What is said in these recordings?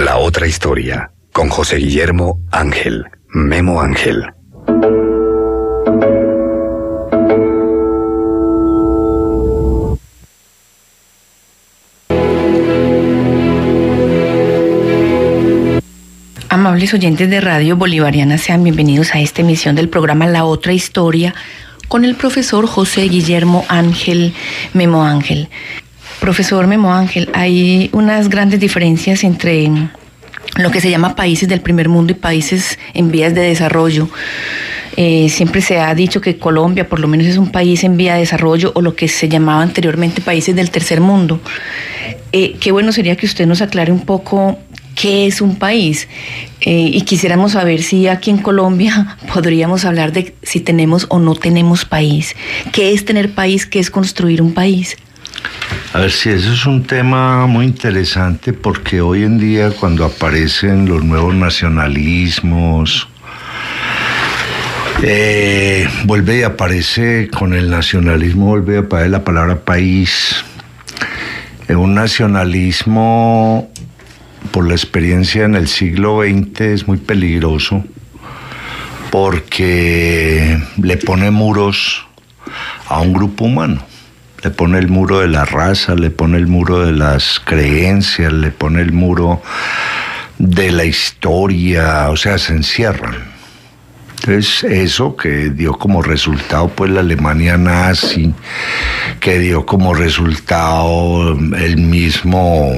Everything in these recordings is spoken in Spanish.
La otra historia, con José Guillermo Ángel, Memo Ángel. Amables oyentes de Radio Bolivariana, sean bienvenidos a esta emisión del programa La Otra Historia con el profesor José Guillermo Ángel, Memo Ángel. Profesor Memo Ángel, hay unas grandes diferencias entre lo que se llama países del primer mundo y países en vías de desarrollo. Siempre se ha dicho que Colombia por lo menos es un país en vía de desarrollo, o lo que se llamaba anteriormente países del tercer mundo. Qué bueno sería que usted nos aclare un poco qué es un país, y quisiéramos saber si aquí en Colombia podríamos hablar de si tenemos o no tenemos país. ¿Qué es tener país? ¿Qué es construir un país? A ver, si eso es un tema muy interesante, porque hoy en día cuando aparecen los nuevos nacionalismos, vuelve y aparece con el nacionalismo, vuelve a aparecer la palabra país. Un nacionalismo, por la experiencia en el siglo XX, es muy peligroso porque le pone muros a un grupo humano. Le pone el muro de la raza, le pone el muro de las creencias, le pone el muro de la historia, o sea, se encierran. Entonces, eso que dio como resultado pues la Alemania nazi, que dio como resultado el mismo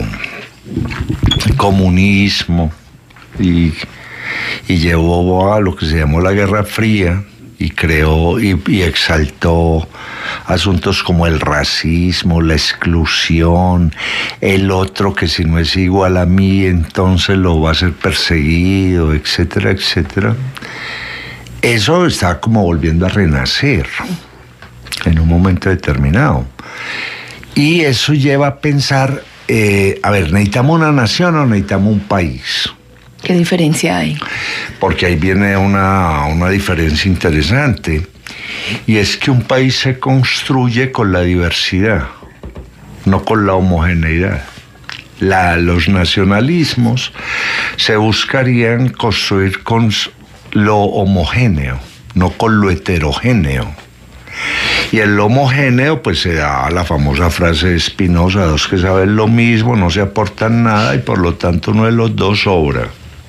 comunismo, y llevó a lo que se llamó la Guerra Fría, y creó y exaltó asuntos como el racismo, la exclusión, el otro que si no es igual a mí entonces lo va a ser perseguido, etcétera, etcétera. Eso está como volviendo a renacer en un momento determinado. Y eso lleva a pensar, a ver, ¿necesitamos una nación o necesitamos un país? ¿Qué diferencia hay? Porque ahí viene una diferencia interesante, y es que un país se construye con la diversidad, no con la homogeneidad. Los nacionalismos se buscarían construir con lo homogéneo, no con lo heterogéneo. Y en lo homogéneo pues se da la famosa frase de Spinoza: dos que saben lo mismo no se aportan nada, y por lo tanto uno de los dos sobra.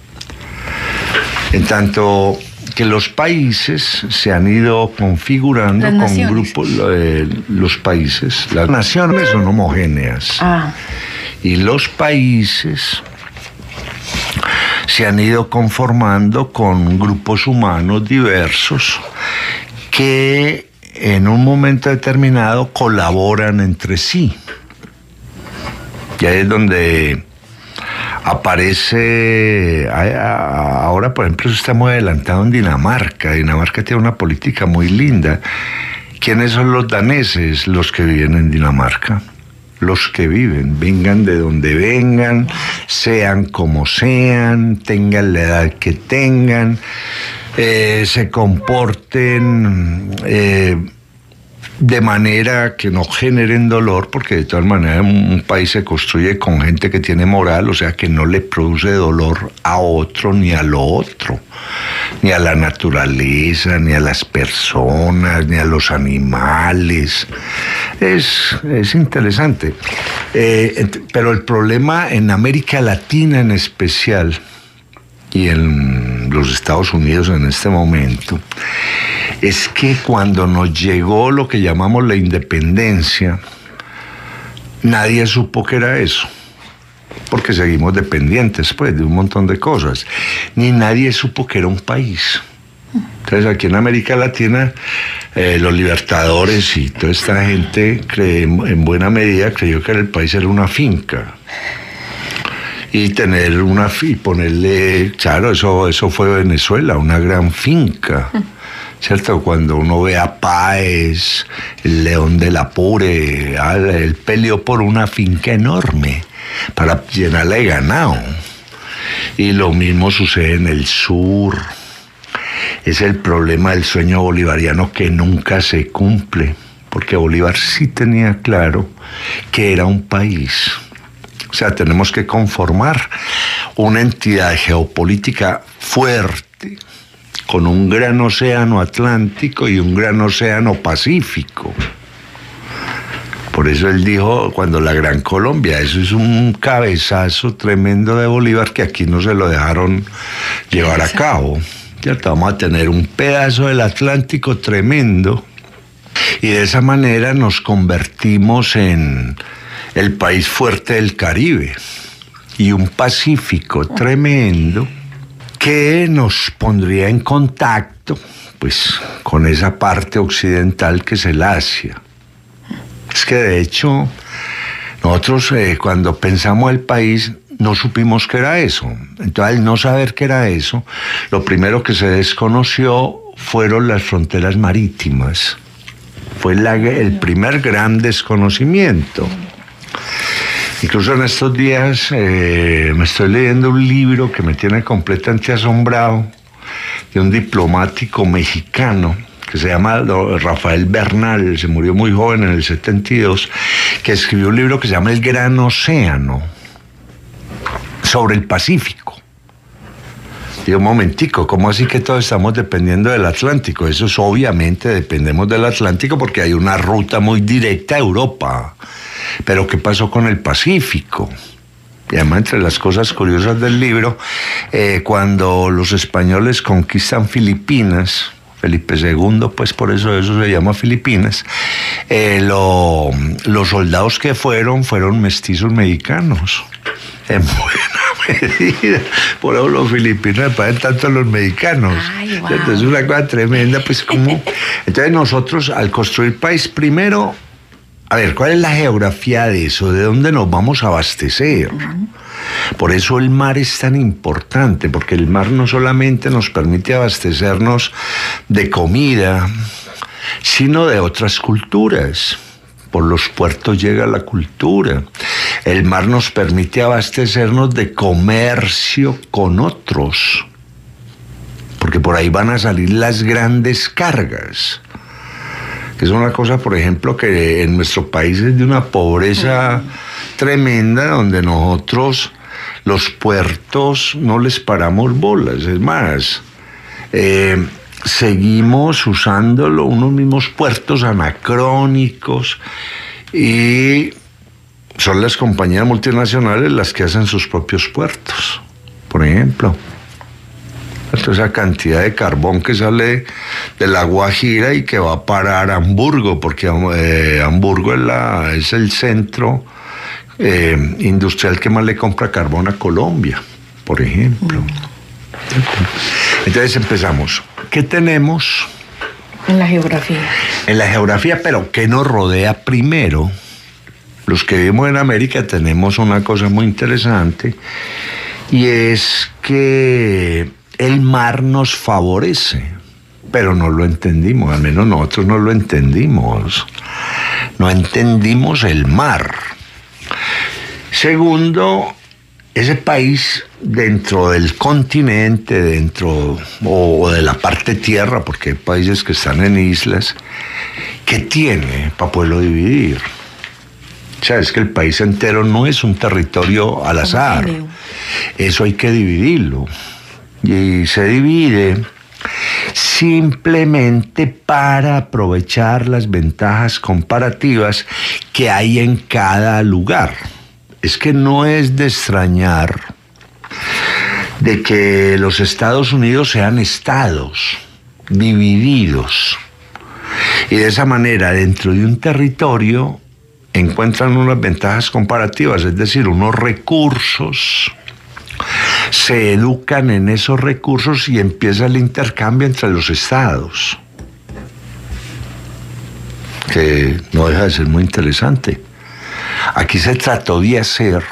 En tanto que los países se han ido configurando con grupos, los países, las naciones son homogéneas, y los países se han ido conformando con grupos humanos diversos que en un momento determinado colaboran entre sí. Y ahí es donde aparece, ahora por ejemplo estamos adelantados en Dinamarca. Dinamarca tiene una política muy linda. ¿Quiénes son los daneses? Los que viven en Dinamarca. Los que viven, vengan de donde vengan, sean como sean, tengan la edad que tengan, se comporten de manera que no generen dolor, porque de todas maneras un país se construye con gente que tiene moral, o sea, que no le produce dolor a otro ni a lo otro, ni a la naturaleza, ni a las personas, ni a los animales. Es interesante. Pero el problema en América Latina en especial, y en los Estados Unidos en este momento, es que cuando nos llegó lo que llamamos la independencia, nadie supo que era eso, porque seguimos dependientes pues de un montón de cosas, ni nadie supo que era un país. Entonces aquí en América Latina los libertadores y toda esta gente en buena medida creyó que el país era una finca. Y tener y ponerle, claro, eso fue Venezuela, una gran finca, ¿cierto? Cuando uno ve a Páez, el León del Apure, él peleó por una finca enorme para llenarla de ganado. Y lo mismo sucede en el sur. Es el problema del sueño bolivariano que nunca se cumple, porque Bolívar sí tenía claro que era un país. O sea, tenemos que conformar una entidad geopolítica fuerte, con un gran océano Atlántico y un gran océano Pacífico. Por eso él dijo, cuando la Gran Colombia, eso es un cabezazo tremendo de Bolívar que aquí no se lo dejaron llevar a cabo. ¿Cierto? Vamos a tener un pedazo del Atlántico tremendo y de esa manera nos convertimos en el país fuerte del Caribe y un Pacífico tremendo que nos pondría en contacto pues con esa parte occidental que es el Asia. Es que de hecho nosotros cuando pensamos el país no supimos qué era eso. Entonces al no saber qué era eso, lo primero que se desconoció fueron las fronteras marítimas. Fue el primer gran desconocimiento. Incluso en estos días me estoy leyendo un libro que me tiene completamente asombrado, de un diplomático mexicano que se llama Rafael Bernal, se murió muy joven en el 72, que escribió un libro que se llama El Gran Océano, sobre el Pacífico. Digo, un momentico, ¿cómo así que todos estamos dependiendo del Atlántico? Eso es obviamente, dependemos del Atlántico porque hay una ruta muy directa a Europa. Pero ¿qué pasó con el Pacífico? Y además, entre las cosas curiosas del libro, cuando los españoles conquistan Filipinas, Felipe II, pues por eso se llama Filipinas, los soldados que fueron mestizos mexicanos. En buena medida. Por eso los filipinos me parecen tanto los mexicanos. Ay, wow. Entonces es una cosa tremenda, pues como... Entonces nosotros, al construir país, primero, a ver, ¿cuál es la geografía de eso? ¿De dónde nos vamos a abastecer? Por eso el mar es tan importante, porque el mar no solamente nos permite abastecernos de comida, sino de otras culturas. Por los puertos llega la cultura. El mar nos permite abastecernos de comercio con otros, porque por ahí van a salir las grandes cargas. Es una cosa, por ejemplo, que en nuestro país es de una pobreza tremenda, donde nosotros los puertos no les paramos bolas. Es más, seguimos usándolo, unos mismos puertos anacrónicos, y son las compañías multinacionales las que hacen sus propios puertos, por ejemplo. Toda esa cantidad de carbón que sale de la Guajira y que va a parar a Hamburgo, porque Hamburgo es el centro industrial que más le compra carbón a Colombia, por ejemplo. Entonces empezamos. ¿Qué tenemos? En la geografía. En la geografía, pero ¿qué nos rodea primero? Los que vivimos en América tenemos una cosa muy interesante, y es que el mar nos favorece, pero no lo entendimos, al menos nosotros no lo entendimos. No entendimos el mar. Segundo, ese país dentro del continente, o de la parte tierra, porque hay países que están en islas, ¿qué tiene para poderlo dividir? O sea, es que el país entero no es un territorio al azar. Eso hay que dividirlo. Y se divide simplemente para aprovechar las ventajas comparativas que hay en cada lugar. Es que no es de extrañar de que los Estados Unidos sean estados divididos, y de esa manera dentro de un territorio encuentran unas ventajas comparativas, es decir, unos recursos, se educan en esos recursos y empieza el intercambio entre los estados, que no deja de ser muy interesante. Aquí se trató de hacer,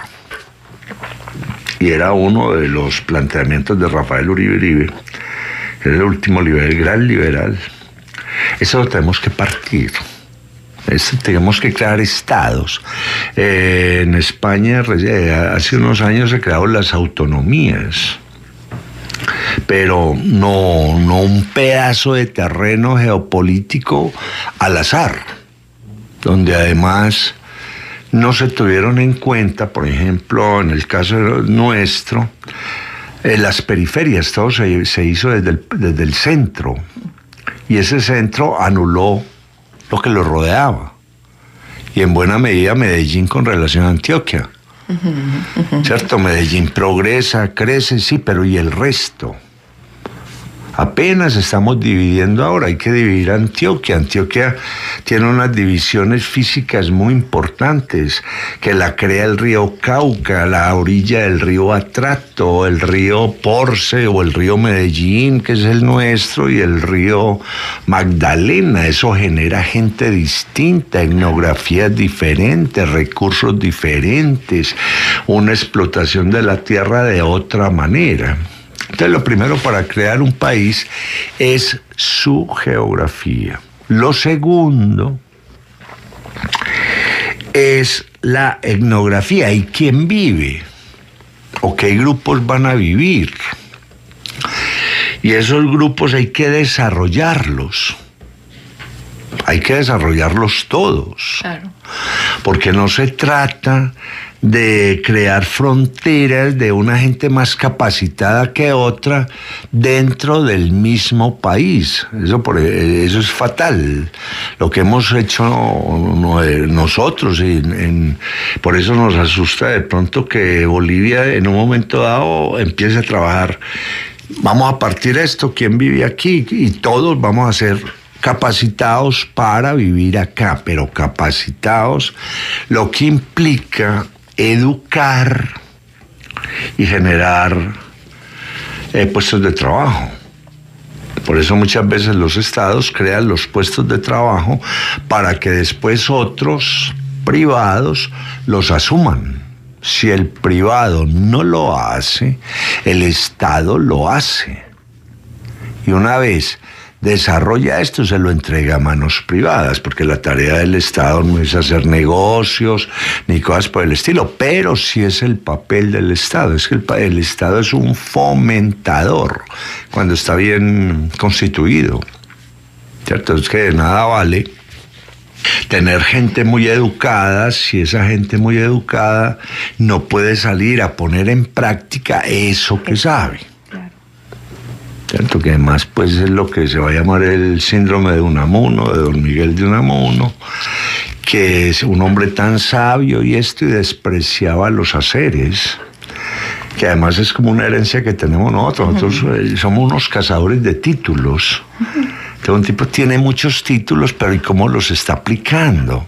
y era uno de los planteamientos de Rafael Uribe, que era el último liberal, el gran liberal. Eso lo tenemos que partir. Tenemos que crear estados. En España hace unos años se crearon las autonomías, pero no un pedazo de terreno geopolítico al azar, donde además no se tuvieron en cuenta, por ejemplo, en el caso nuestro, las periferias, todo se hizo desde el centro, y ese centro anuló lo que lo rodeaba, y en buena medida Medellín con relación a Antioquia. ¿Cierto? Medellín progresa, crece, sí, pero ¿y el resto? Apenas estamos dividiendo ahora, hay que dividir Antioquia. Antioquia tiene unas divisiones físicas muy importantes, que la crea el río Cauca, la orilla del río Atrato, el río Porce o el río Medellín, que es el nuestro, y el río Magdalena. Eso genera gente distinta, etnografías diferentes, recursos diferentes, una explotación de la tierra de otra manera. Entonces, lo primero para crear un país es su geografía. Lo segundo es la etnografía y quién vive o qué grupos van a vivir. Y esos grupos hay que desarrollarlos. Hay que desarrollarlos todos. Claro. Porque no se trata de crear fronteras de una gente más capacitada que otra dentro del mismo país. Eso es fatal. Lo que hemos hecho nosotros, por eso nos asusta de pronto que Bolivia en un momento dado empiece a trabajar. Vamos a partir esto, ¿quién vive aquí? Y todos vamos a ser capacitados para vivir acá, pero capacitados, lo que implica educar y generar puestos de trabajo. Por eso muchas veces los estados crean los puestos de trabajo para que después otros privados los asuman. Si el privado no lo hace, el estado lo hace. Y una vez desarrolla esto, se lo entrega a manos privadas, porque la tarea del Estado no es hacer negocios ni cosas por el estilo, pero sí es el papel del Estado. Es que el Estado es un fomentador cuando está bien constituido, ¿cierto? Es que de nada vale tener gente muy educada si esa gente muy educada no puede salir a poner en práctica eso que sabe. ¿Cierto? Que además pues es lo que se va a llamar el síndrome de Unamuno, de don Miguel de Unamuno, que es un hombre tan sabio y despreciaba los haceres, que además es como una herencia que tenemos nosotros. Nosotros somos unos cazadores de títulos. Entonces un tipo tiene muchos títulos, pero ¿y cómo los está aplicando?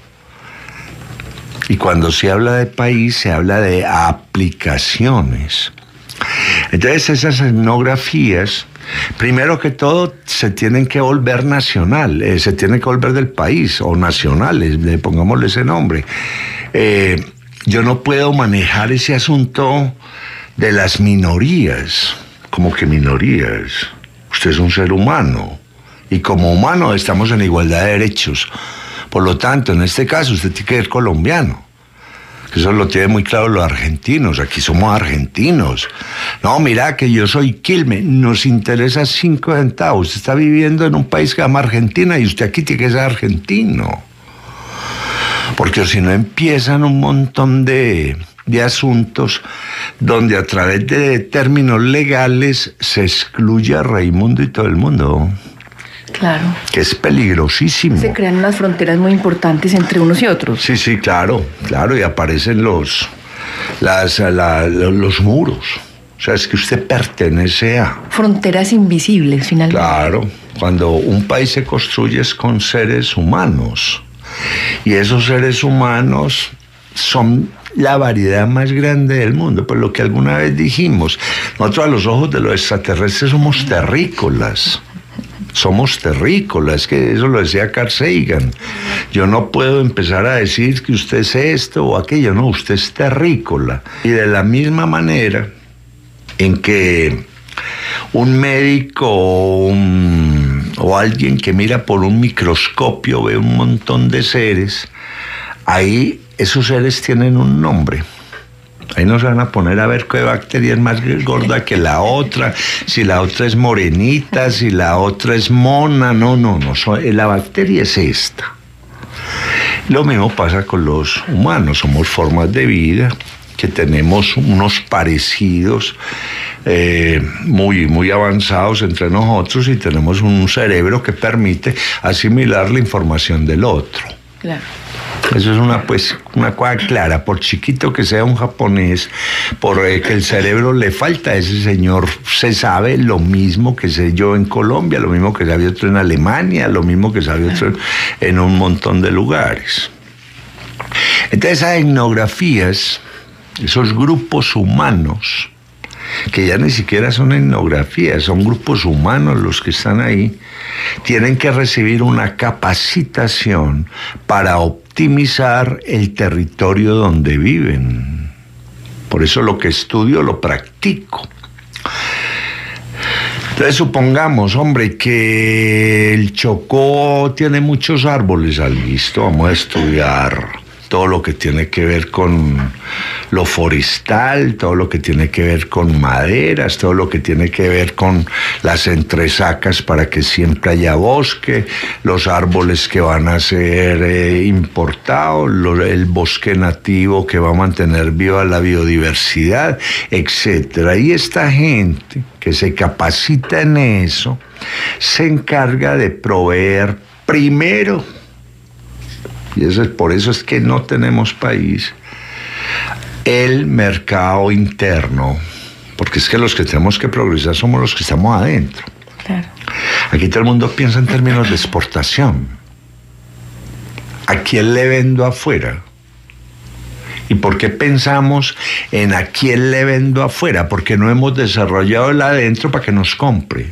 Y cuando se habla de país, se habla de aplicaciones. Entonces esas etnografías, primero que todo, se tienen que volver nacional, se tienen que volver del país, o nacionales, pongámosle ese nombre. Yo no puedo manejar ese asunto de las minorías. ¿Cómo que minorías? Usted es un ser humano, y como humano estamos en igualdad de derechos. Por lo tanto, en este caso, usted tiene que ser colombiano. Eso lo tienen muy claro los argentinos. Aquí somos argentinos. No, mira que yo soy Quilmes. Nos interesa 5 centavos. Usted está viviendo en un país que se llama Argentina y usted aquí tiene que ser argentino. Porque si no empiezan un montón de asuntos donde a través de términos legales se excluye a Raimundo y todo el mundo. Claro. Que es peligrosísimo. Se crean unas fronteras muy importantes entre unos y otros. Sí, claro, y aparecen los muros. O sea, es que usted pertenece a... Fronteras invisibles, finalmente. Claro, cuando un país se construye es con seres humanos. Y esos seres humanos son la variedad más grande del mundo. Por lo que alguna vez dijimos, nosotros a los ojos de los extraterrestres somos terrícolas. Somos terrícolas, que eso lo decía Carl Sagan. Yo no puedo empezar a decir que usted es esto o aquello, no, usted es terrícola. Y de la misma manera en que un médico o alguien que mira por un microscopio ve un montón de seres, ahí esos seres tienen un nombre. Ahí no se van a poner a ver qué bacteria es más gorda que la otra, si la otra es morenita, si la otra es mona. No, la bacteria es esta. Lo mismo pasa con los humanos, somos formas de vida que tenemos unos parecidos muy avanzados entre nosotros y tenemos un cerebro que permite asimilar la información del otro. Claro. Eso es una cosa clara. Por chiquito que sea un japonés, por que el cerebro le falta a ese señor, se sabe lo mismo que sé yo en Colombia, lo mismo que sabe otro en Alemania, lo mismo que sabe otro en un montón de lugares. Entonces, esas etnografías, esos grupos humanos, que ya ni siquiera son etnografías, son grupos humanos los que están ahí, tienen que recibir una capacitación para optimizar el territorio donde viven. Por eso lo que estudio lo practico. Entonces supongamos, hombre, que el Chocó tiene muchos árboles, listo, vamos a estudiar todo lo que tiene que ver con lo forestal, todo lo que tiene que ver con maderas, todo lo que tiene que ver con las entresacas para que siempre haya bosque, los árboles que van a ser importados, el bosque nativo que va a mantener viva la biodiversidad, etc. Y esta gente que se capacita en eso se encarga de proveer primero, y por eso es que no tenemos país, el mercado interno, porque es que los que tenemos que progresar somos los que estamos adentro. Claro. Aquí todo el mundo piensa en términos de exportación. ¿A quién le vendo afuera? ¿Y por qué pensamos en a quién le vendo afuera? Porque no hemos desarrollado el adentro para que nos compre.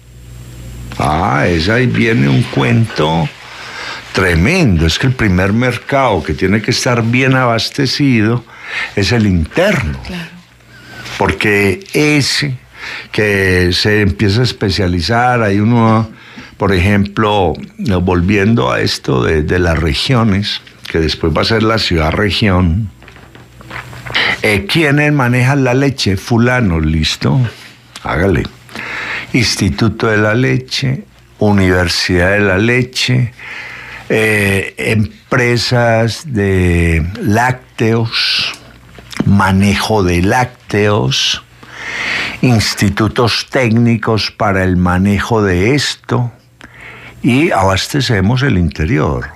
Ahí viene un cuento tremendo. Es que el primer mercado que tiene que estar bien abastecido es el interno. Claro. Porque ese que se empieza a especializar, hay uno, por ejemplo, volviendo a esto de las regiones, que después va a ser la ciudad-región. ¿Quiénes manejan la leche? Fulano, listo, hágale. Instituto de la Leche, Universidad de la Leche, empresas de lácteos, manejo de lácteos, institutos técnicos para el manejo de esto, y abastecemos el interior.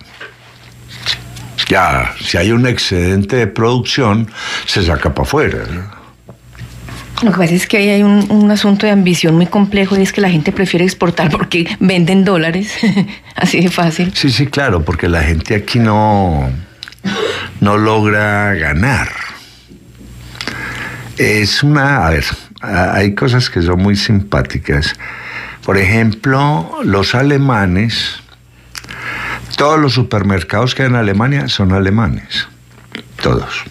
Ya, si hay un excedente de producción, se saca para afuera, ¿no? Lo que pasa es que ahí hay un asunto de ambición muy complejo, y es que la gente prefiere exportar porque venden dólares, así de fácil. Sí, claro, porque la gente aquí no logra ganar. A ver, hay cosas que son muy simpáticas. Por ejemplo, los alemanes, todos los supermercados que hay en Alemania son alemanes, todos.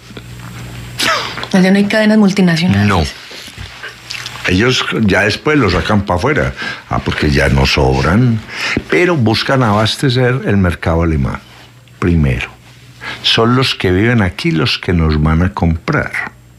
¿No hay cadenas multinacionales? No. Ellos ya después los sacan para afuera, porque ya no sobran, pero buscan abastecer el mercado alemán primero. Son los que viven aquí los que nos van a comprar.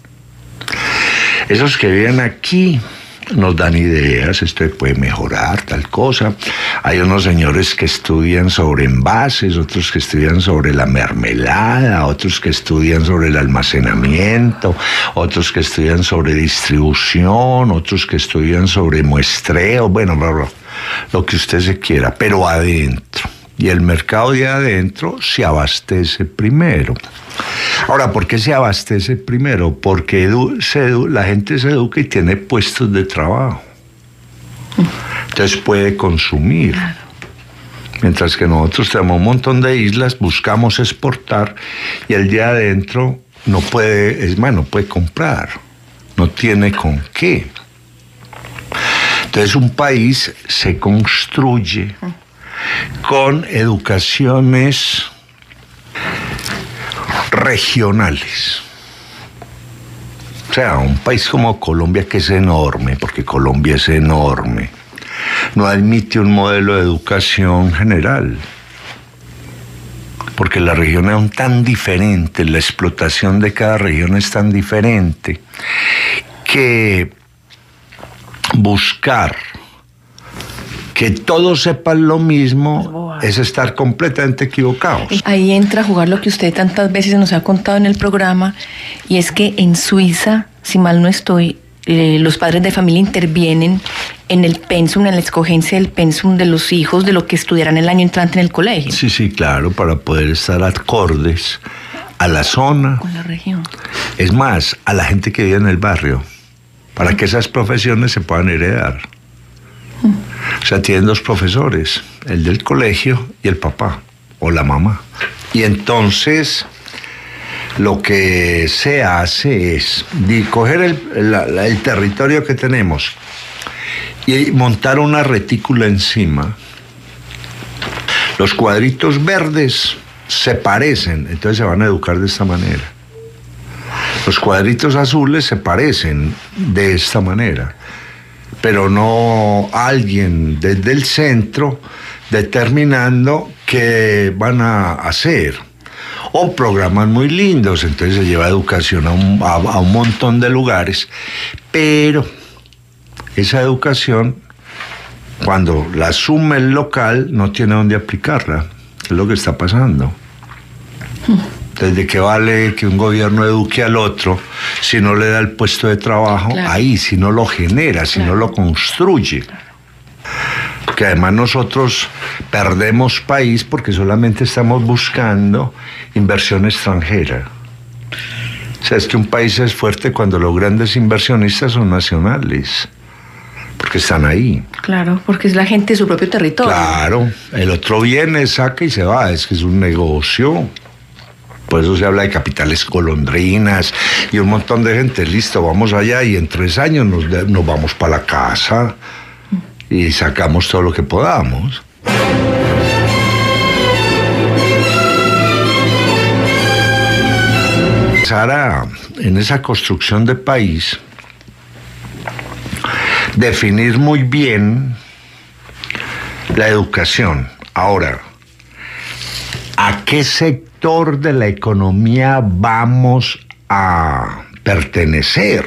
Esos que viven aquí nos dan ideas, esto puede mejorar, tal cosa. Hay unos señores que estudian sobre envases, otros que estudian sobre la mermelada, otros que estudian sobre el almacenamiento, otros que estudian sobre distribución, otros que estudian sobre muestreo, bueno, lo que usted se quiera, pero adentro. Y el mercado de adentro se abastece primero. Ahora, ¿por qué se abastece primero? Porque la gente se educa y tiene puestos de trabajo. Entonces puede consumir. Claro. Mientras que nosotros tenemos un montón de islas, buscamos exportar, y el de adentro no puede comprar. No tiene con qué. Entonces un país se construye con educaciones regionales. O sea, un país como Colombia, que es enorme, porque Colombia es enorme, no admite un modelo de educación general, porque las regiones son tan diferentes, la explotación de cada región es tan diferente, que buscar que todos sepan lo mismo es estar completamente equivocados. Ahí entra a jugar lo que usted tantas veces nos ha contado en el programa, y es que en Suiza, si mal no estoy, los padres de familia intervienen en el pensum, en la escogencia del pensum de los hijos, de lo que estudiarán el año entrante en el colegio. Sí, claro, para poder estar acordes a la zona. Con la región. Es más, a la gente que vive en el barrio, para que esas profesiones se puedan heredar. O sea, tienen dos profesores, el del colegio y el papá o la mamá. Y entonces lo que se hace es coger el territorio que tenemos y montar una retícula encima. Los cuadritos verdes se parecen, entonces se van a educar de esta manera. Los cuadritos azules se parecen de esta manera, pero no alguien desde el centro determinando qué van a hacer. O programas muy lindos, entonces se lleva educación a un montón de lugares, pero esa educación, cuando la asume el local, no tiene dónde aplicarla. Es lo que está pasando. ¿Desde qué vale que un gobierno eduque al otro si no le da el puesto de trabajo? Claro. Ahí, si no lo genera, si no lo construye. Porque además nosotros perdemos país porque solamente estamos buscando inversión extranjera. O sea, es que un país es fuerte cuando los grandes inversionistas son nacionales, porque están ahí. Claro, porque es la gente de su propio territorio. Claro, el otro viene, saca y se va, es que es un negocio. Por eso se habla de capitales golondrinas y un montón de gente, listo, vamos allá y en 3 años nos vamos para la casa y sacamos todo lo que podamos. Sara, en esa construcción de país, definir muy bien la educación. Ahora, ¿a qué sector de la economía vamos a pertenecer?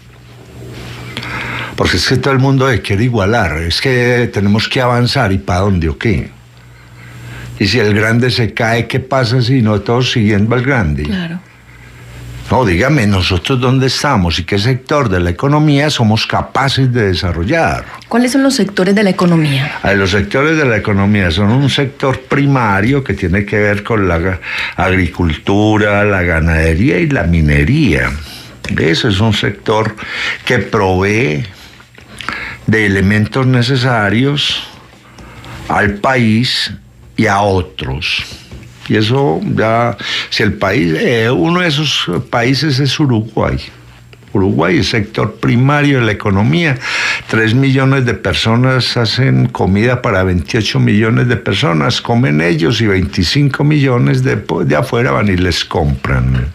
Porque es que todo el mundo quiere igualar, es que tenemos que avanzar, ¿y para dónde o qué? Y si el grande se cae, ¿qué pasa si no todos siguiendo al grande? Claro. No, dígame, nosotros dónde estamos y qué sector de la economía somos capaces de desarrollar. ¿Cuáles son los sectores de la economía? Los sectores de la economía son un sector primario que tiene que ver con la agricultura, la ganadería y la minería. Ese es un sector que provee de elementos necesarios al país y a otros. Y eso ya, si el país, uno de esos países es Uruguay. Uruguay es sector primario de la economía. 3 millones de personas hacen comida para 28 millones de personas, comen ellos y 25 millones de afuera van y les compran.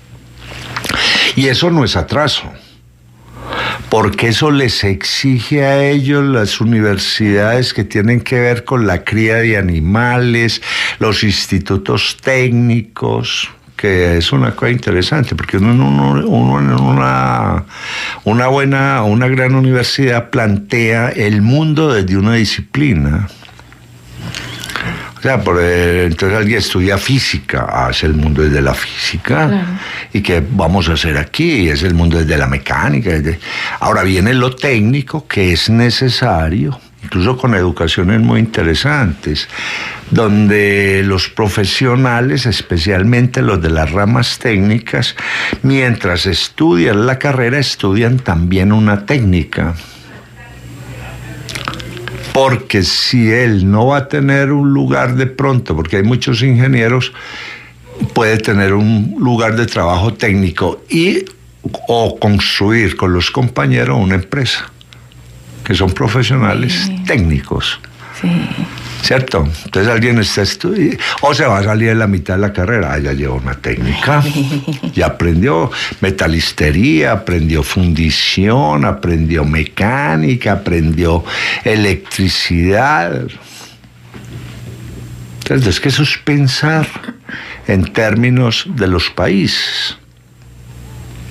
Y eso no es atraso, porque eso les exige a ellos las universidades que tienen que ver con la cría de animales, los institutos técnicos, que es una cosa interesante, porque uno en una gran universidad plantea el mundo desde una disciplina. O sea, entonces alguien estudia física, es el mundo desde la física. Claro. ¿Y qué vamos a hacer aquí? Es el mundo desde la mecánica. Ahora viene lo técnico, que es necesario, incluso con educaciones muy interesantes, donde los profesionales, especialmente los de las ramas técnicas, mientras estudian la carrera, estudian también una técnica. Porque si él no va a tener un lugar de pronto, porque hay muchos ingenieros, puede tener un lugar de trabajo técnico o construir con los compañeros una empresa, que son profesionales técnicos. Sí. ¿Cierto? Entonces alguien está estudiando, o se va a salir en la mitad de la carrera, ya lleva una técnica, ya aprendió metalistería, aprendió fundición, aprendió mecánica, aprendió electricidad. Entonces, es que eso es pensar en términos de los países.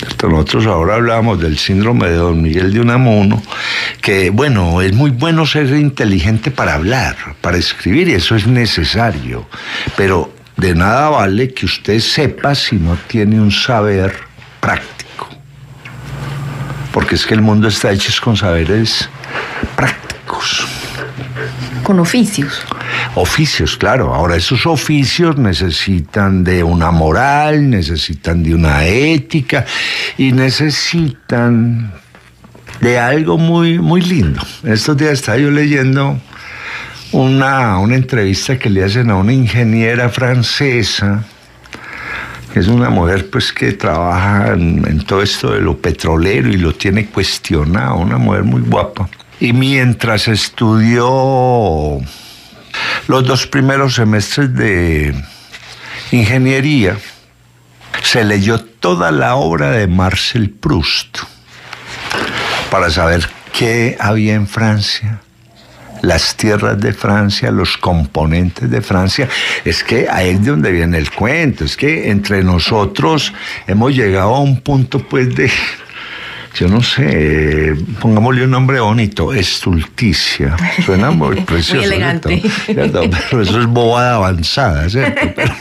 Nosotros ahora hablamos del síndrome de Don Miguel de Unamuno, que bueno, es muy bueno ser inteligente para hablar, para escribir, y eso es necesario, pero de nada vale que usted sepa si no tiene un saber práctico, porque es que el mundo está hecho con saberes prácticos. Con oficios. Oficios, claro. Ahora, esos oficios necesitan de una moral, necesitan de una ética y necesitan de algo muy, muy lindo. Estos días estaba yo leyendo una entrevista que le hacen a una ingeniera francesa, que es una mujer pues que trabaja en todo esto de lo petrolero y lo tiene cuestionado, una mujer muy guapa. Y mientras estudió los 2 primeros semestres de ingeniería, se leyó toda la obra de Marcel Proust para saber qué había en Francia, las tierras de Francia, los componentes de Francia. Es que ahí es de donde viene el cuento, es que entre nosotros hemos llegado a un punto pues de... Yo no sé, pongámosle un nombre bonito, estulticia. Suena muy precioso. Muy elegante. ¿Cierto? Pero eso es bobada avanzada, ¿cierto? Pero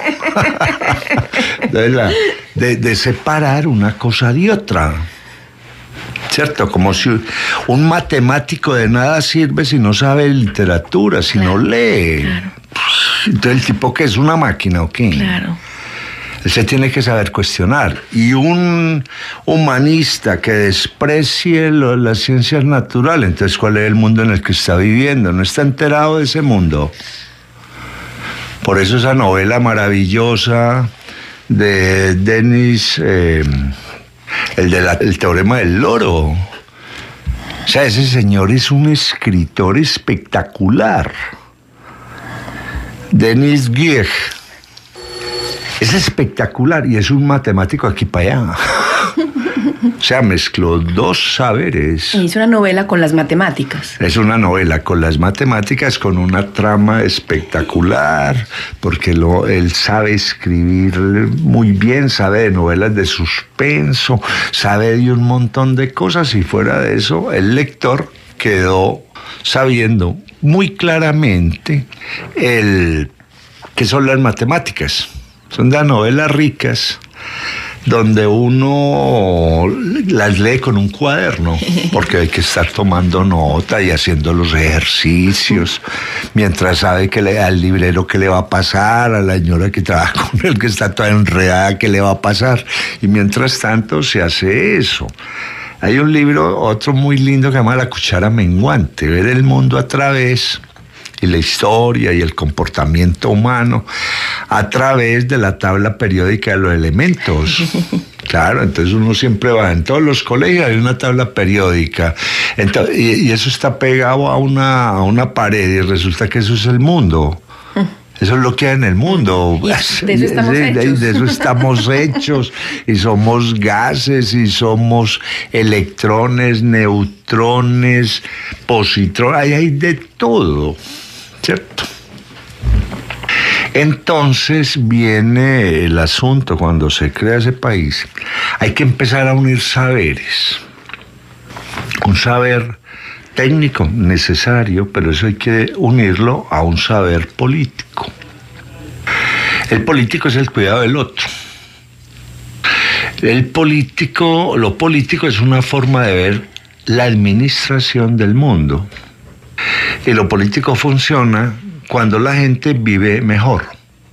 de separar una cosa de otra. ¿Cierto? Como si un matemático de nada sirve si no sabe literatura, si no lee. Claro. Entonces, ¿el tipo qué es? ¿Una máquina o qué? Claro. Se tiene que saber cuestionar. Y un humanista que desprecie las ciencias naturales, entonces, ¿cuál es el mundo en el que está viviendo? ¿No está enterado de ese mundo? Por eso esa novela maravillosa de Denis, el teorema del loro. O sea, ese señor es un escritor espectacular. Denis Guiech. Es espectacular y es un matemático aquí para allá. O sea, mezcló 2 saberes. Y hizo una novela con las matemáticas. Es una novela con las matemáticas, con una trama espectacular, porque él sabe escribir muy bien, sabe de novelas de suspenso, sabe de un montón de cosas, y fuera de eso, el lector quedó sabiendo muy claramente qué son las matemáticas. Son de novelas ricas donde uno las lee con un cuaderno, porque hay que estar tomando nota y haciendo los ejercicios, mientras sabe que al librero qué le va a pasar, a la señora que trabaja con él, que está toda enredada, qué le va a pasar, y mientras tanto se hace eso. Hay un libro, otro muy lindo, que se llama La cuchara menguante, ver el mundo a través, y la historia y el comportamiento humano a través de la tabla periódica de los elementos. Claro, entonces uno siempre va, en todos los colegios hay una tabla periódica, entonces, y eso está pegado a una pared, y resulta que eso es el mundo. Eso es lo que hay en el mundo. Y de eso estamos hechos. De eso estamos hechos. Y somos gases, y somos electrones, neutrones, positrones. Ahí hay de todo, ¿cierto? Entonces viene el asunto, cuando se crea ese país, hay que empezar a unir saberes. Un saber técnico necesario, pero eso hay que unirlo a un saber político. El político es el cuidado del otro. Lo político es una forma de ver la administración del mundo. Y lo político funciona cuando la gente vive mejor.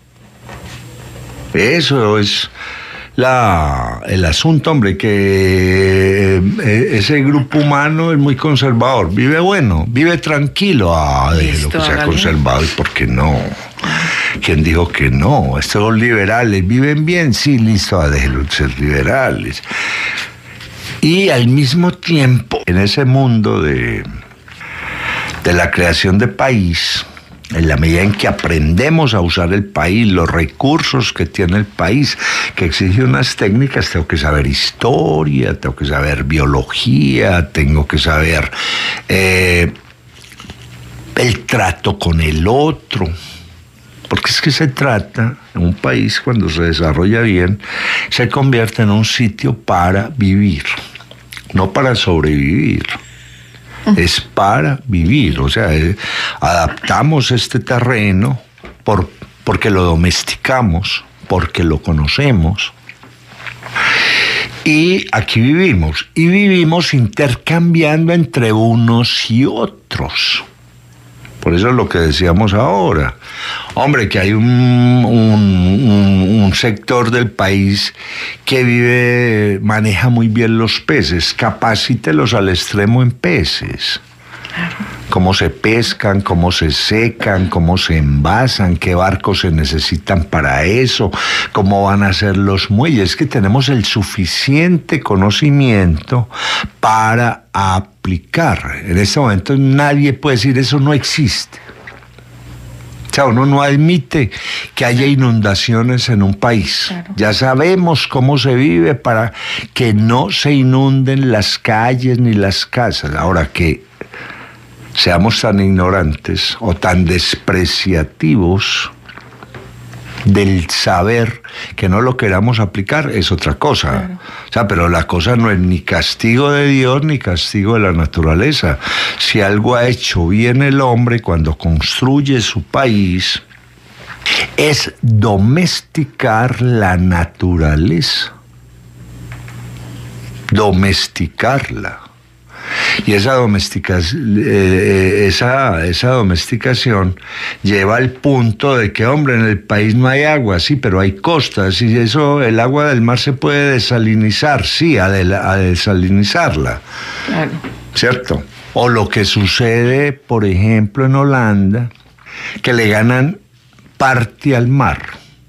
Eso es el asunto, hombre, que ese grupo humano es muy conservador. Vive bueno, vive tranquilo. Déjelo que sea conservado, ¿y por qué no? ¿Quién dijo que no? Estos liberales viven bien, sí, listo, déjelo ser liberales. Y al mismo tiempo, en ese mundo de la creación de país, en la medida en que aprendemos a usar el país, los recursos que tiene el país, que exige unas técnicas, tengo que saber historia, tengo que saber biología, tengo que saber el trato con el otro. Porque es que se trata, en un país cuando se desarrolla bien, se convierte en un sitio para vivir, no para sobrevivir. Es para vivir, o sea, adaptamos este terreno porque lo domesticamos, porque lo conocemos. Y aquí vivimos intercambiando entre unos y otros. Por eso es lo que decíamos ahora. Hombre, que hay un sector del país que maneja muy bien los peces, capacítelos al extremo en peces. Claro. Cómo se pescan, cómo se secan, cómo se envasan, qué barcos se necesitan para eso, cómo van a ser los muelles. Es que tenemos el suficiente conocimiento para aplicar. En este momento nadie puede decir eso no existe. O sea, uno no admite que haya inundaciones en un país. Claro. Ya sabemos cómo se vive para que no se inunden las calles ni las casas. Ahora que seamos tan ignorantes o tan despreciativos del saber que no lo queramos aplicar es otra cosa. Claro. O sea, pero la cosa no es ni castigo de Dios ni castigo de la naturaleza. Si algo ha hecho bien el hombre cuando construye su país es domesticar la naturaleza. Domesticarla. Y esa domesticación lleva al punto de que, hombre, en el país no hay agua, sí, pero hay costas, y eso, el agua del mar se puede desalinizar, sí, a desalinizarla. Claro. ¿Cierto? O lo que sucede, por ejemplo, en Holanda, que le ganan parte al mar.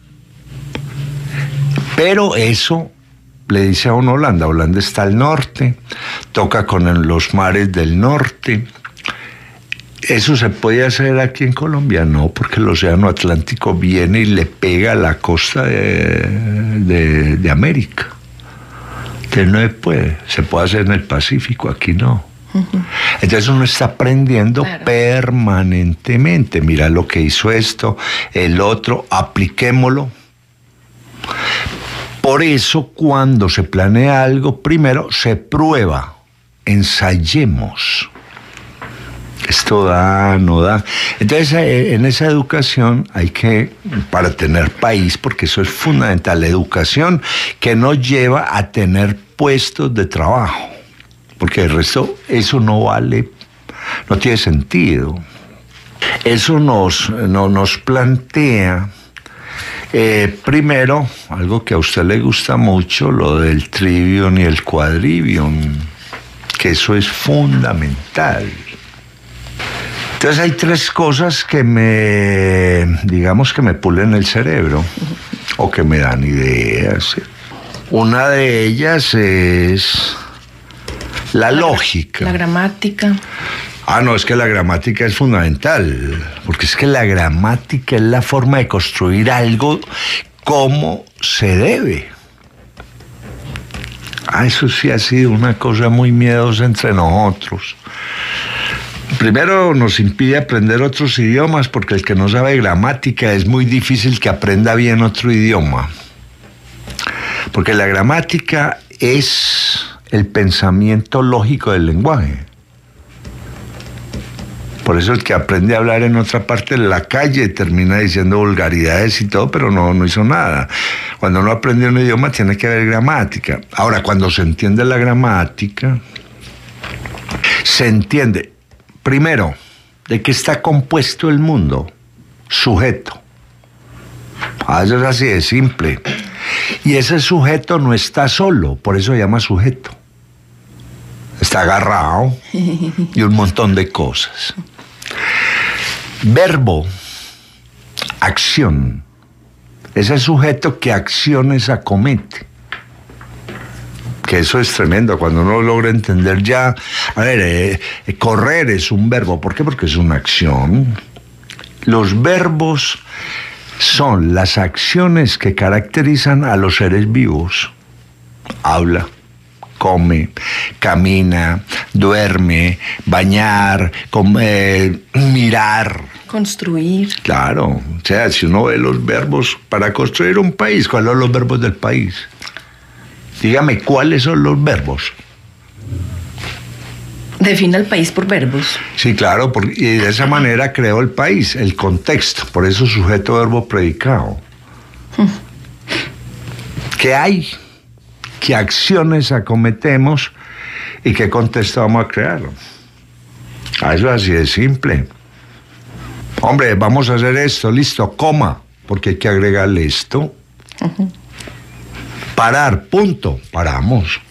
Pero eso le dice a uno Holanda. Holanda está al norte, toca con los mares del norte. ¿Eso se puede hacer aquí en Colombia? No, porque el océano Atlántico viene y le pega a la costa de América. Entonces no se puede hacer en el Pacífico, aquí no. Entonces uno está aprendiendo permanentemente. Mira lo que hizo esto, el otro, apliquémoslo. Por eso, cuando se planea algo, primero se prueba, ensayemos. Esto da, no da. Entonces, en esa educación hay que, para tener país, porque eso es fundamental, la educación que nos lleva a tener puestos de trabajo. Porque el resto, eso no vale, no tiene sentido. Eso nos plantea... primero, algo que a usted le gusta mucho, lo del trivium y el quadrivium, que eso es fundamental. Entonces hay tres cosas que me pulen el cerebro, o que me dan ideas. Una de ellas es la lógica. La gramática. No, es que la gramática es fundamental, porque es que la gramática es la forma de construir algo como se debe. Eso sí ha sido una cosa muy miedosa entre nosotros. Primero nos impide aprender otros idiomas, porque el que no sabe gramática es muy difícil que aprenda bien otro idioma. Porque la gramática es el pensamiento lógico del lenguaje. Por eso el que aprende a hablar en otra parte de la calle termina diciendo vulgaridades y todo, pero no hizo nada. Cuando uno aprende un idioma tiene que haber gramática. Ahora, cuando se entiende la gramática, se entiende, primero, de qué está compuesto el mundo. Sujeto. Eso es así de simple. Y ese sujeto no está solo, por eso se llama sujeto. Está agarrado y un montón de cosas. Verbo, acción. Ese sujeto que acciones acomete. Que eso es tremendo, cuando uno logra entender ya. A ver, correr es un verbo. ¿Por qué? Porque es una acción. Los verbos son las acciones que caracterizan a los seres vivos. Habla, come, camina, duerme, bañar, mirar. Construir. Claro, o sea, si uno ve los verbos para construir un país, ¿cuáles son los verbos del país? Dígame, ¿cuáles son los verbos? Define el país por verbos. Sí, claro, y de esa manera creó el país, el contexto, por eso sujeto, verbo, predicado. ¿Qué hay? ¿Qué acciones acometemos y qué contexto vamos a crear? Eso es así de simple. Hombre, vamos a hacer esto, listo, coma, porque hay que agregarle esto. Parar, punto, paramos.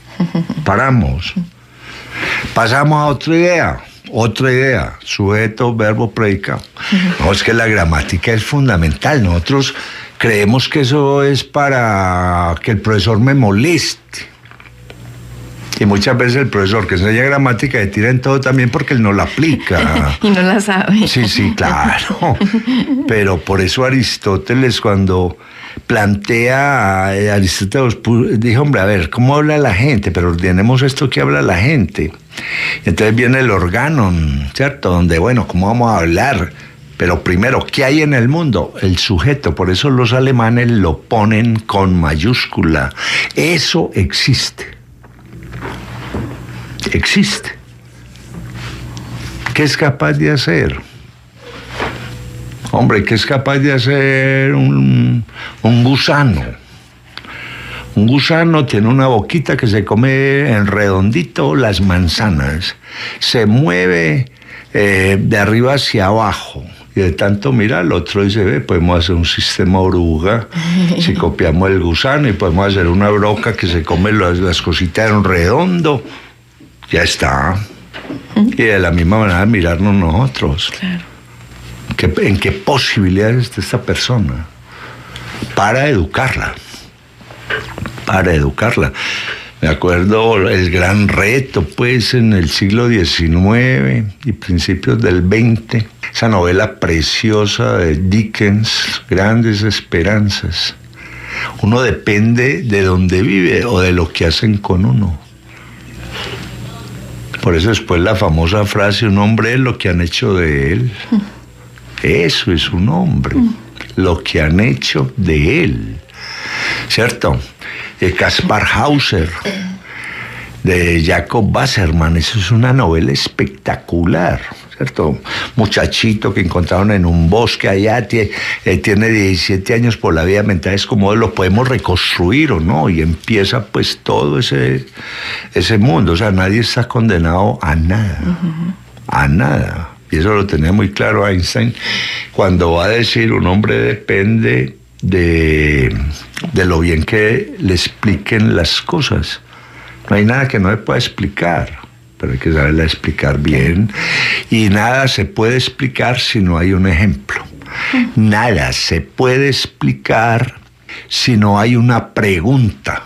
Pasamos a otra idea, sujeto, verbo, predicado. No, es que la gramática es fundamental. Nosotros creemos que eso es para que el profesor me moleste. Y muchas veces el profesor que enseña gramática le tira en todo también porque él no la aplica. Y no la sabe. Sí, claro. Pero por eso Aristóteles, cuando plantea, Aristóteles dijo, hombre, a ver, ¿cómo habla la gente? Pero ordenemos esto que habla la gente. Entonces viene el organon, ¿cierto? Donde, bueno, ¿cómo vamos a hablar? Pero primero, ¿qué hay en el mundo? El sujeto. Por eso los alemanes lo ponen con mayúscula. Eso existe. Existe. ¿Qué es capaz de hacer? Hombre, ¿qué es capaz de hacer un gusano? Un gusano tiene una boquita que se come en redondito las manzanas. Se mueve de arriba hacia abajo. Y de tanto mirar, el otro dice, ve, podemos hacer un sistema oruga, si copiamos el gusano, y podemos hacer una broca que se come las cositas en redondo. Ya está. Y de la misma manera mirarnos nosotros. Claro. ¿En qué posibilidades está esta persona? Para educarla. Me acuerdo el gran reto, pues, en el siglo XIX y principios del XX. Esa novela preciosa de Dickens, Grandes Esperanzas. Uno depende de dónde vive o de lo que hacen con uno. Por eso después la famosa frase, un hombre es lo que han hecho de él. Eso es un hombre, lo que han hecho de él. ¿Cierto? De Kaspar Hauser, de Jacob Wasserman, eso es una novela espectacular, ¿cierto? Muchachito que encontraron en un bosque allá, tiene 17 años, por la vida mental es como lo podemos reconstruir o no, y empieza pues todo ese mundo, o sea, nadie está condenado a nada, a nada. Y eso lo tenía muy claro Einstein cuando va a decir un hombre depende de lo bien que le expliquen las cosas. No hay nada que no le pueda explicar, pero hay que saberla explicar bien. Y nada se puede explicar si no hay un ejemplo. Nada se puede explicar si no hay una pregunta.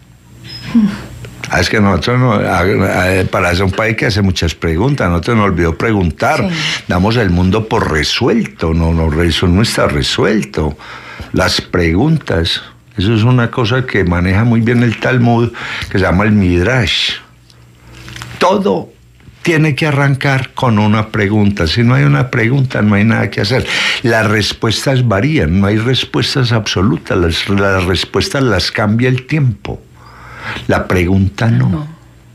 Es que nosotros, para ser un país que hace muchas preguntas, nosotros nos olvidó preguntar, sí. Damos el mundo por resuelto, eso no está resuelto. Las preguntas, eso es una cosa que maneja muy bien el Talmud, que se llama el Midrash. Todo tiene que arrancar con una pregunta. Si no hay una pregunta, no hay nada que hacer. Las respuestas varían, no hay respuestas absolutas, las respuestas las cambia el tiempo. La pregunta no.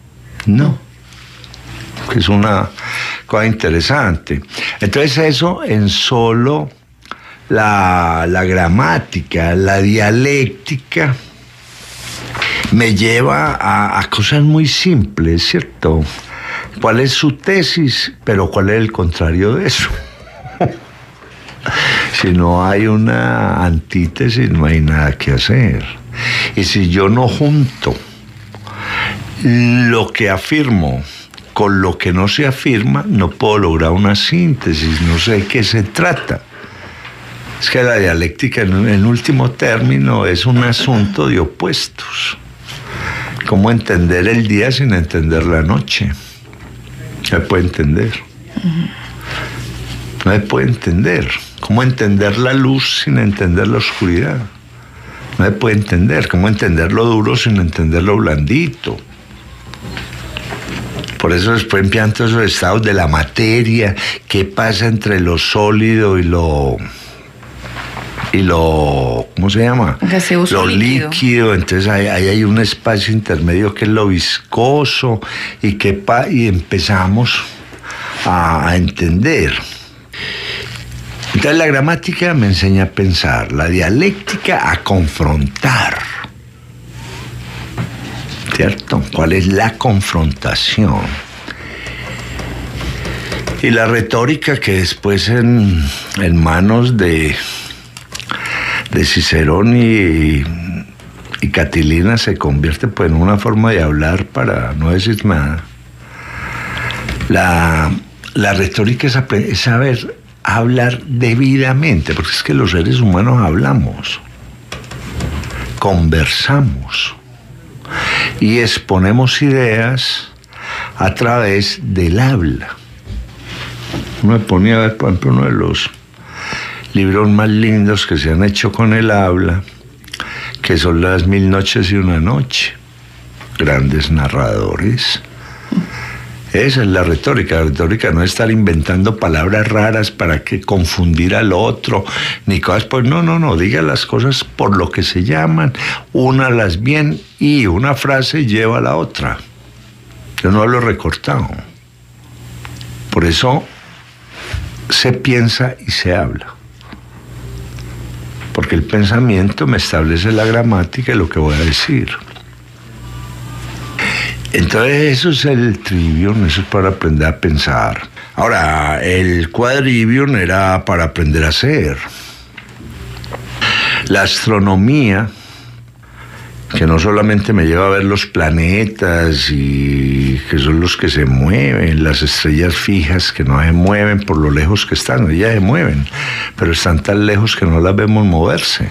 Que es una cosa interesante. Entonces eso en solo la gramática, la dialéctica, me lleva a cosas muy simples, ¿cierto? ¿Cuál es su tesis? Pero ¿cuál es el contrario de eso? Si no hay una antítesis, no hay nada que hacer. Y si yo no junto lo que afirmo con lo que no se afirma, no puedo lograr una síntesis, no sé de qué se trata. Es que la dialéctica, en último término, es un asunto de opuestos. ¿Cómo entender el día sin entender la noche? No se puede entender. No se puede entender. ¿Cómo entender la luz sin entender la oscuridad? No se puede entender. ¿Cómo entender lo duro sin entender lo blandito? Por eso después empiezan todos esos estados de la materia, qué pasa entre lo sólido y lo ¿cómo se llama? Gaseoso, lo líquido. Entonces ahí hay un espacio intermedio que es lo viscoso y empezamos a entender. Entonces la gramática me enseña a pensar, la dialéctica a confrontar, ¿cierto? ¿Cuál es la confrontación? Y la retórica, que después en manos de Cicerón y Catilina se convierte pues en una forma de hablar para no decir nada. La retórica es saber hablar debidamente, porque es que los seres humanos hablamos, conversamos y exponemos ideas a través del habla. Uno me ponía a ver, por ejemplo, uno de los libros más lindos que se han hecho con el habla, que son Las 1000 noches y una noche. Grandes narradores. Esa es la retórica. La retórica no es estar inventando palabras raras para que confundir al otro, ni cosas, pues no, diga las cosas por lo que se llaman, únalas bien y una frase lleva a la otra. Yo no hablo recortado. Por eso se piensa y se habla. Porque el pensamiento me establece la gramática y lo que voy a decir. Entonces eso es el trivium, eso es para aprender a pensar. Ahora, el quadrivium era para aprender a hacer. La astronomía, que no solamente me lleva a ver los planetas y que son los que se mueven, las estrellas fijas que no se mueven por lo lejos que están, ellas se mueven, pero están tan lejos que no las vemos moverse.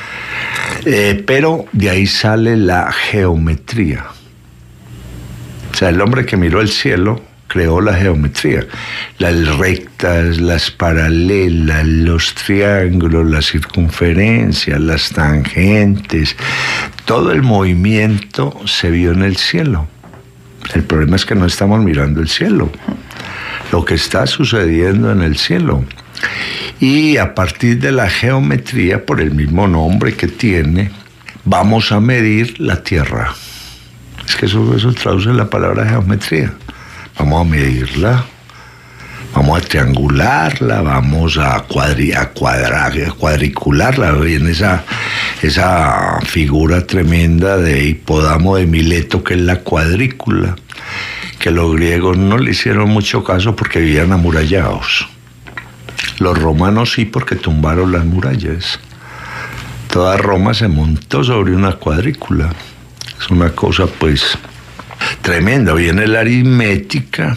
Pero de ahí sale la geometría. O sea, el hombre que miró el cielo creó la geometría, las rectas, las paralelas, los triángulos, las circunferencias, las tangentes, todo el movimiento se vio en el cielo. El problema es que no estamos mirando el cielo, lo que está sucediendo en el cielo. Y a partir de la geometría, por el mismo nombre que tiene, vamos a medir la Tierra. Es que eso traduce la palabra geometría. Vamos a medirla, vamos a triangularla, vamos a cuadricularla. Bien, esa figura tremenda de hipodamo de Mileto, que es la cuadrícula, que los griegos no le hicieron mucho caso porque vivían amurallados. Los romanos sí, porque tumbaron las murallas. Toda Roma se montó sobre una cuadrícula. Es una cosa pues tremenda. Viene la aritmética,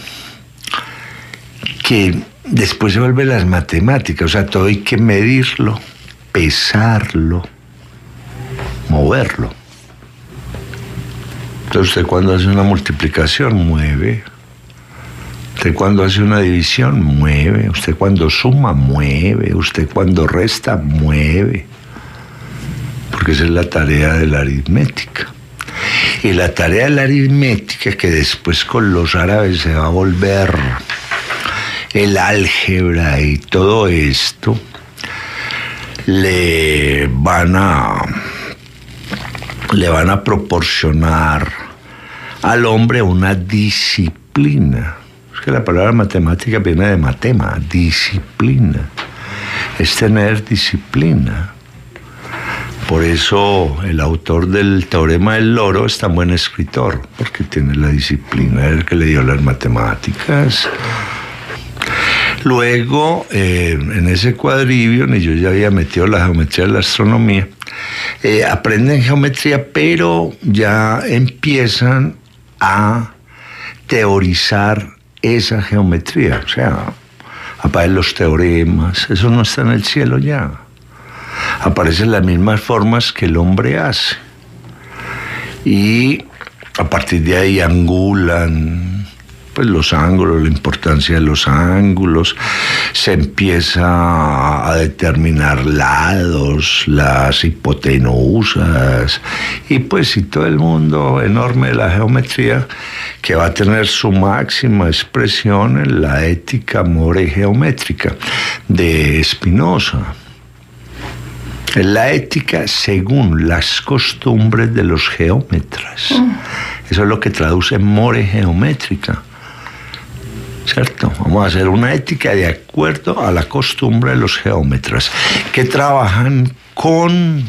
que después se vuelve las matemáticas. O sea, todo hay que medirlo, pesarlo, moverlo. Entonces usted cuando hace una multiplicación mueve, usted cuando hace una división mueve, usted cuando suma mueve, usted cuando resta mueve, porque esa es la tarea de la aritmética. Y la tarea de la aritmética, que después con los árabes se va a volver el álgebra y todo esto, le van a proporcionar al hombre una disciplina. Es que la palabra matemática viene de matema, disciplina. Es tener disciplina. Por eso el autor del Teorema del Loro es tan buen escritor, porque tiene la disciplina, el que le dio las matemáticas. Luego, en ese quadrivium, y yo ya había metido la geometría de la astronomía, aprenden geometría, pero ya empiezan a teorizar esa geometría. O sea, aparecen los teoremas, eso no está en el cielo ya. Aparecen las mismas formas que el hombre hace. Y a partir de ahí angulan, pues los ángulos, la importancia de los ángulos, se empieza a determinar lados, las hipotenusas, y pues y todo el mundo enorme de la geometría, que va a tener su máxima expresión en la Ética More Geométrica de Spinoza. En la ética según las costumbres de los geómetras. Eso es lo que traduce More Geométrica. ¿Cierto? Vamos a hacer una ética de acuerdo a la costumbre de los geómetras, que trabajan con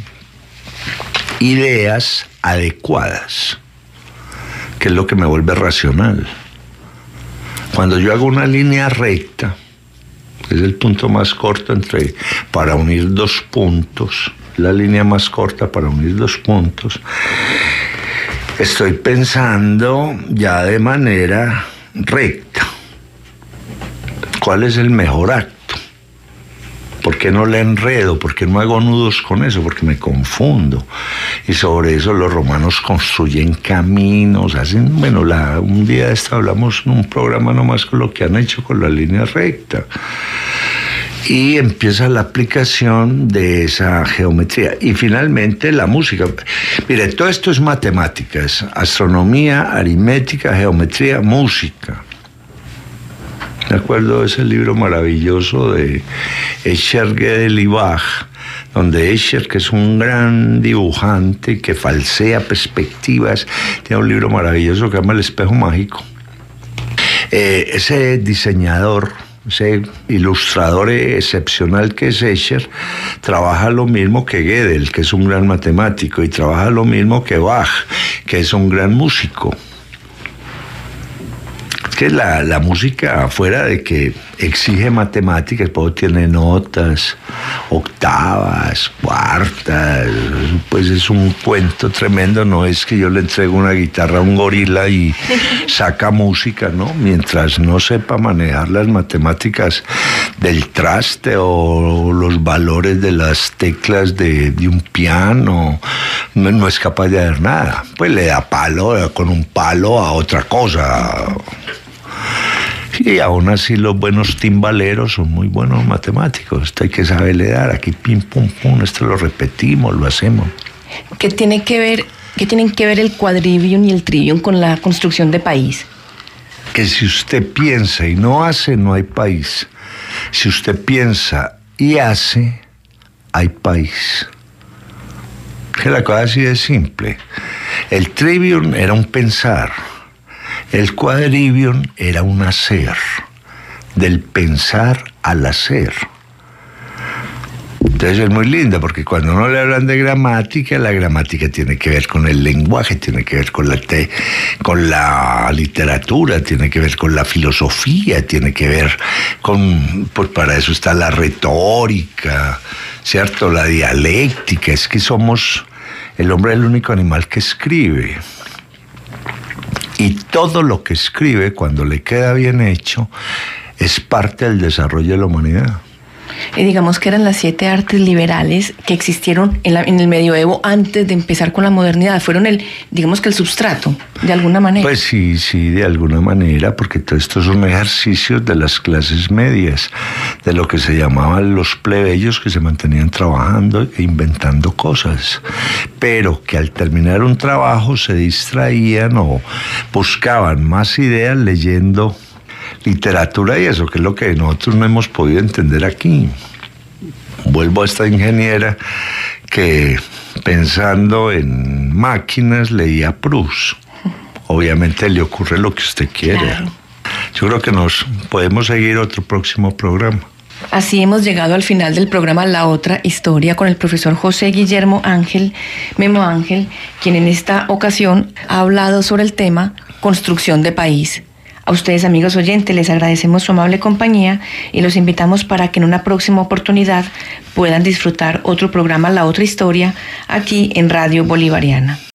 ideas adecuadas, que es lo que me vuelve racional. Cuando yo hago una línea recta, es el punto más corto para unir dos puntos, la línea más corta para unir dos puntos, estoy pensando ya de manera recta. ¿Cuál es el mejor acto? ¿Por qué no le enredo? ¿Por qué no hago nudos con eso? Porque me confundo. Y sobre eso los romanos construyen caminos, hacen, bueno, un día de esto hablamos en un programa nomás con lo que han hecho con la línea recta. Y empieza la aplicación de esa geometría. Y finalmente la música. Mire, todo esto es matemáticas, astronomía, aritmética, geometría, música. Me acuerdo de ese libro maravilloso de Escher, Gödel y Bach, donde Escher, que es un gran dibujante que falsea perspectivas, tiene un libro maravilloso que se llama El espejo mágico. Ese diseñador, ese ilustrador excepcional que es Escher, trabaja lo mismo que Gödel, que es un gran matemático, y trabaja lo mismo que Bach, que es un gran músico. Que la música, fuera de que exige matemáticas, pues tiene notas, octavas, cuartas, pues es un cuento tremendo. No es que yo le entrego una guitarra a un gorila y saca música, ¿no? Mientras no sepa manejar las matemáticas del traste o los valores de las teclas de un piano, no es capaz de hacer nada. Pues le da palo con un palo a otra cosa. Y aún así los buenos timbaleros son muy buenos matemáticos. Esto hay que saberle dar, aquí pim, pum, pum, esto lo repetimos, lo hacemos. ¿Qué tienen que ver el quadrivium y el trivium con la construcción de país? Que si usted piensa y no hace, no hay país. Si usted piensa y hace, hay país. Que la cosa así de simple. El trivium era un pensar. El quadrivium era un hacer, del pensar al hacer. Entonces es muy linda, porque cuando uno le hablan de gramática, la gramática tiene que ver con el lenguaje, tiene que ver con la literatura, tiene que ver con la filosofía, tiene que ver con, pues para eso está la retórica, ¿cierto? La dialéctica. Es que el hombre es el único animal que escribe. Y todo lo que escribe, cuando le queda bien hecho, es parte del desarrollo de la humanidad. Y digamos que eran las 7 artes liberales que existieron en el medioevo antes de empezar con la modernidad. Fueron digamos que el substrato, de alguna manera. Pues sí, de alguna manera, porque todo esto son ejercicios de las clases medias, de lo que se llamaban los plebeyos, que se mantenían trabajando e inventando cosas, pero que al terminar un trabajo se distraían o buscaban más ideas leyendo literatura y eso, que es lo que nosotros no hemos podido entender aquí. Vuelvo a esta ingeniera que, pensando en máquinas, leía Proust. Obviamente le ocurre lo que usted quiere. Claro. Yo creo que nos podemos seguir otro próximo programa. Así hemos llegado al final del programa La Otra Historia con el profesor José Guillermo Ángel, Memo Ángel, quien en esta ocasión ha hablado sobre el tema construcción de país. A ustedes, amigos oyentes, les agradecemos su amable compañía y los invitamos para que en una próxima oportunidad puedan disfrutar otro programa La Otra Historia aquí en Radio Bolivariana.